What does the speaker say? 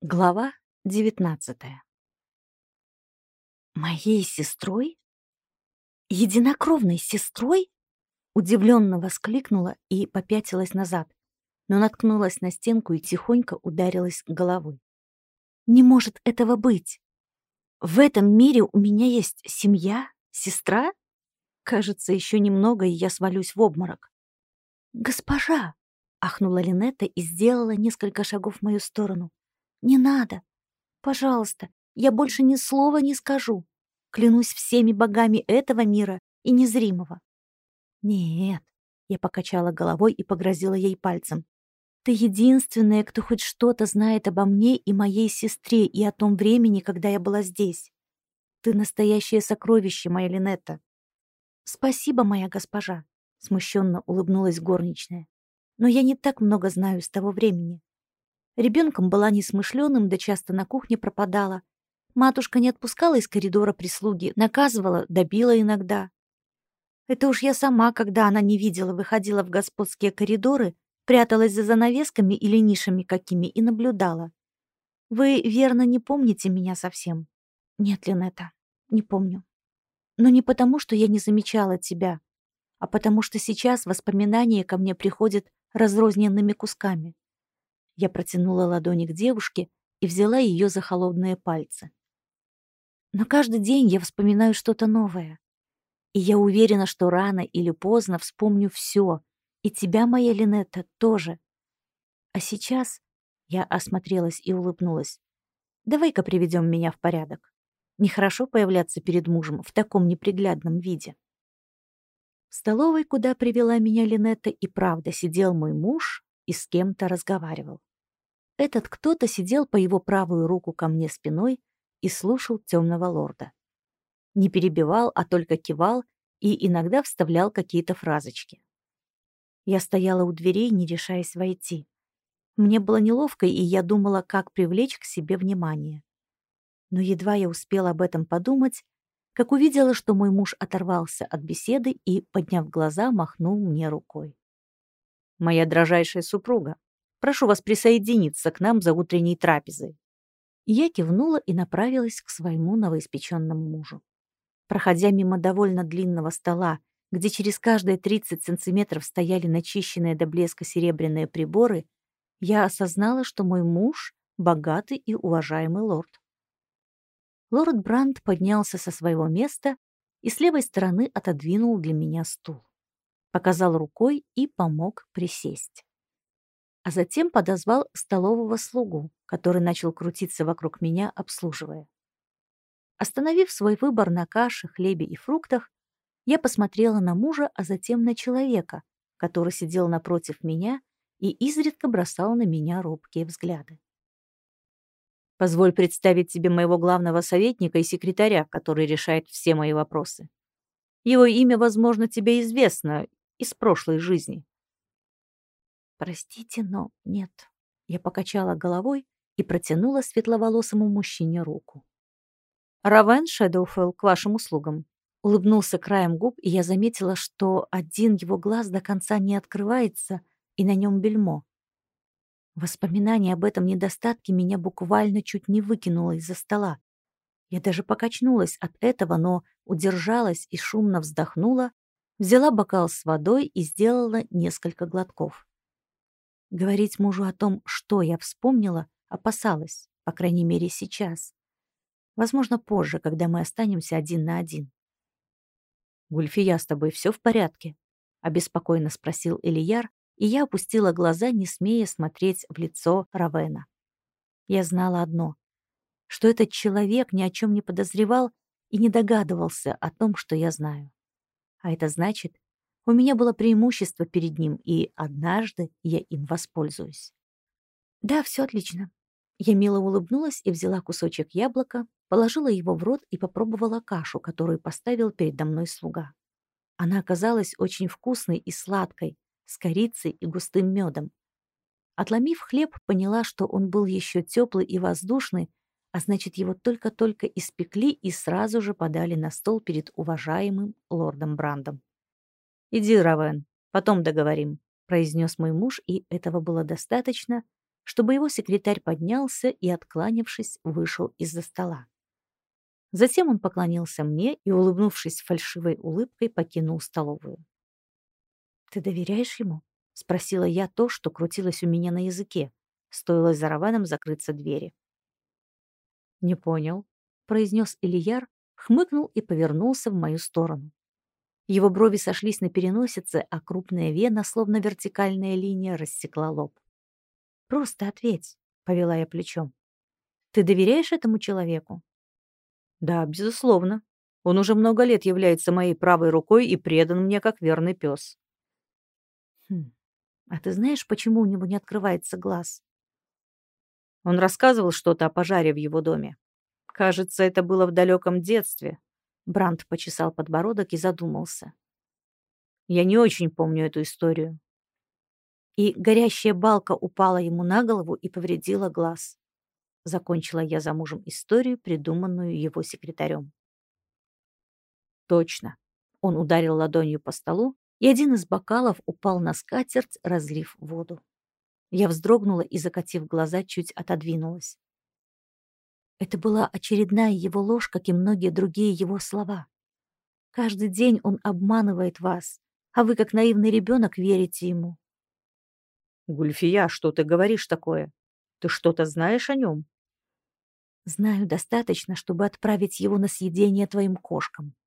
Глава 19. Моей сестрой? Единокровной сестрой? Удивленно воскликнула и попятилась назад, но наткнулась на стенку и тихонько ударилась головой. Не может этого быть! В этом мире у меня есть семья, сестра? Кажется, еще немного, и я свалюсь в обморок. «Госпожа!» — ахнула Линетта и сделала несколько шагов в мою сторону. «Не надо! Пожалуйста, я больше ни слова не скажу. Клянусь всеми богами этого мира и незримого». «Нет», — я покачала головой и погрозила ей пальцем. «Ты единственная, кто хоть что-то знает обо мне и моей сестре и о том времени, когда я была здесь. Ты настоящее сокровище, моя Линетта». «Спасибо, моя госпожа», — смущенно улыбнулась горничная. «Но я не так много знаю с того времени. Ребенком была несмышленым, да часто на кухне пропадала. Матушка не отпускала из коридора прислуги, наказывала, добила иногда. Это уж я сама, когда она не видела, выходила в господские коридоры, пряталась за занавесками или нишами какими и наблюдала. Вы, верно, не помните меня совсем? Нет, Линетта, не помню. Но не потому, что я не замечала тебя, а потому что сейчас воспоминания ко мне приходят разрозненными кусками. Я протянула ладони к девушке и взяла ее за холодные пальцы. Но каждый день я вспоминаю что-то новое. И я уверена, что рано или поздно вспомню все. И тебя, моя Линетта, тоже. А сейчас я осмотрелась и улыбнулась. Давай-ка приведем меня в порядок. Нехорошо появляться перед мужем в таком неприглядном виде. В столовой, куда привела меня Линетта, и правда сидел мой муж и с кем-то разговаривал. Этот кто-то сидел по его правую руку ко мне спиной и слушал темного лорда. Не перебивал, а только кивал и иногда вставлял какие-то фразочки. Я стояла у дверей, не решаясь войти. Мне было неловко, и я думала, как привлечь к себе внимание. Но едва я успела об этом подумать, как увидела, что мой муж оторвался от беседы и, подняв глаза, махнул мне рукой. «Моя дрожайшая супруга, прошу вас присоединиться к нам за утренней трапезой». Я кивнула и направилась к своему новоиспеченному мужу. Проходя мимо довольно длинного стола, где через каждые 30 сантиметров стояли начищенные до блеска серебряные приборы, я осознала, что мой муж — богатый и уважаемый лорд. Лорд Брандт поднялся со своего места и с левой стороны отодвинул для меня стул. Показал рукой и помог присесть. А затем подозвал столового слугу, который начал крутиться вокруг меня, обслуживая. Остановив свой выбор на каше, хлебе и фруктах, я посмотрела на мужа, а затем на человека, который сидел напротив меня и изредка бросал на меня робкие взгляды. «Позволь представить тебе моего главного советника и секретаря, который решает все мои вопросы. Его имя, возможно, тебе известно из прошлой жизни». «Простите, но нет». Я покачала головой и протянула светловолосому мужчине руку. «Равен Шэдоуфелл к вашим услугам». Улыбнулся краем губ, и я заметила, что один его глаз до конца не открывается, и на нем бельмо. Воспоминание об этом недостатке меня буквально чуть не выкинуло из-за стола. Я даже покачнулась от этого, но удержалась и шумно вздохнула, взяла бокал с водой и сделала несколько глотков. Говорить мужу о том, что я вспомнила, опасалась, по крайней мере, сейчас. Возможно, позже, когда мы останемся один на один. «Гульфия, с тобой все в порядке?» — обеспокоенно спросил Элияр, и я опустила глаза, не смея смотреть в лицо Равена. Я знала одно, что этот человек ни о чем не подозревал и не догадывался о том, что я знаю. А это значит, у меня было преимущество перед ним, и однажды я им воспользуюсь. «Да, все отлично». Я мило улыбнулась и взяла кусочек яблока, положила его в рот и попробовала кашу, которую поставил передо мной слуга. Она оказалась очень вкусной и сладкой, с корицей и густым медом. Отломив хлеб, поняла, что он был еще теплый и воздушный, а значит, его только-только испекли и сразу же подали на стол перед уважаемым лордом Брандом. «Иди, Равен, потом договорим», — произнес мой муж, и этого было достаточно, чтобы его секретарь поднялся и, откланявшись, вышел из-за стола. Затем он поклонился мне и, улыбнувшись фальшивой улыбкой, покинул столовую. «Ты доверяешь ему?» — спросила я то, что крутилось у меня на языке. Стоило за Равеном закрыться двери. «Не понял», — произнес Ильяр, хмыкнул и повернулся в мою сторону. Его брови сошлись на переносице, а крупная вена, словно вертикальная линия, рассекла лоб. «Просто ответь», — повела я плечом. «Ты доверяешь этому человеку?» «Да, безусловно. Он уже много лет является моей правой рукой и предан мне как верный пес». «Хм, а ты знаешь, почему у него не открывается глаз?» Он рассказывал что-то о пожаре в его доме. Кажется, это было в далеком детстве. Брандт почесал подбородок и задумался. Я не очень помню эту историю. И горящая балка упала ему на голову и повредила глаз. Закончила я за мужем историю, придуманную его секретарем. Точно. Он ударил ладонью по столу, и один из бокалов упал на скатерть, разлив воду. Я вздрогнула и, закатив глаза, чуть отодвинулась. Это была очередная его ложь, как и многие другие его слова. Каждый день он обманывает вас, а вы, как наивный ребенок, верите ему. Гульфия, что ты говоришь такое? Ты что-то знаешь о нем? Знаю достаточно, чтобы отправить его на съедение твоим кошкам.